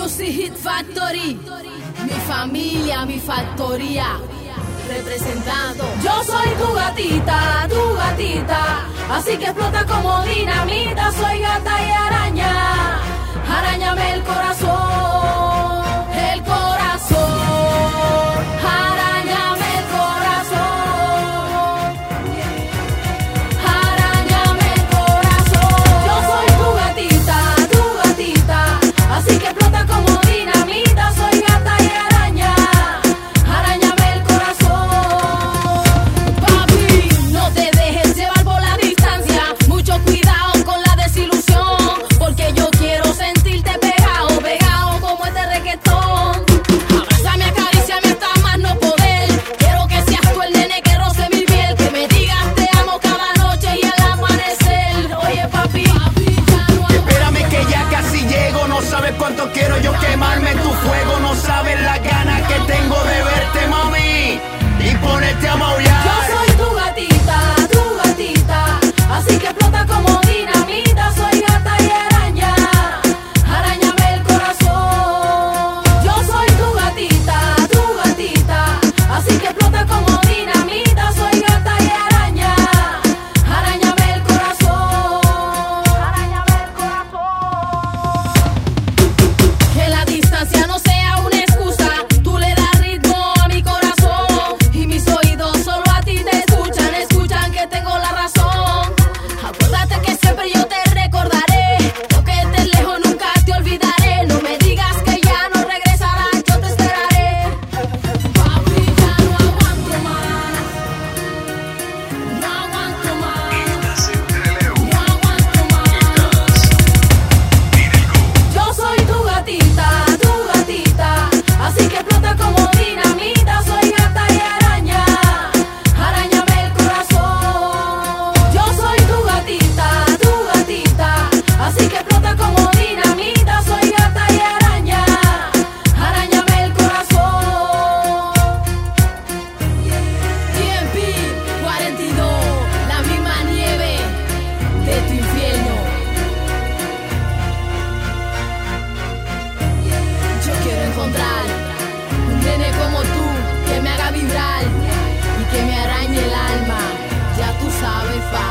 Music Hit Factory, mi familia, mi factoría, representando. Yo soy tu gatita, así que explota como dinamita. Soy gata y araña, arañame el corazón, el corazón, arañame el corazón, arañame el corazón. Yo soy tu gatita, así que explota como dinamita. Soy gata y araña, arañame el corazón. Papi, no te dejes llevar por la distancia. Mucho cuidado con la desilusión, porque yo quiero sentirte pegado, pegado como este reggaetón. Abrázame, acaríciame hasta más no poder. Quiero que seas tú el nene que roce mi piel, que me digas te amo cada noche y al amanecer. Oye papi, ya no espérame que ya casi llego. No sabes cuánto quiero yo quemarme en tu fuego. No sabes las ganas que tengo de verte, mami, y ponerte a maullar. Yo soy tu gatita, así que explota como dinamita. Soy gata y araña, arañame el corazón. Yo soy tu gatita, así que explota como dinamita. Soy gata y araña, arañame el corazón, arañame el corazón. Que la distancia no sea una excusa, tú le das ritmo a mi corazón y mis oídos solo a ti te escuchan, escuchan que tengo la razón. Acuérdate que siempre yo te recordaré, aunque estés lejos nunca te olvidaré. No me digas que ya no regresarás, yo te esperaré. Papi, ya no aguanto más, no aguanto más, no aguanto más. Yo soy tu gatita, así que explota como dinamita. Soy gata y araña, arañame el corazón. Yo soy tu gatita, así que explota como dinamita. Soy gata y araña, arañame el corazón. TMP 42, la misma nieve de tu infierno. Yo quiero encontrar un nene como tú que me haga vibrar y que me arañe el alma. Ya tú sabes,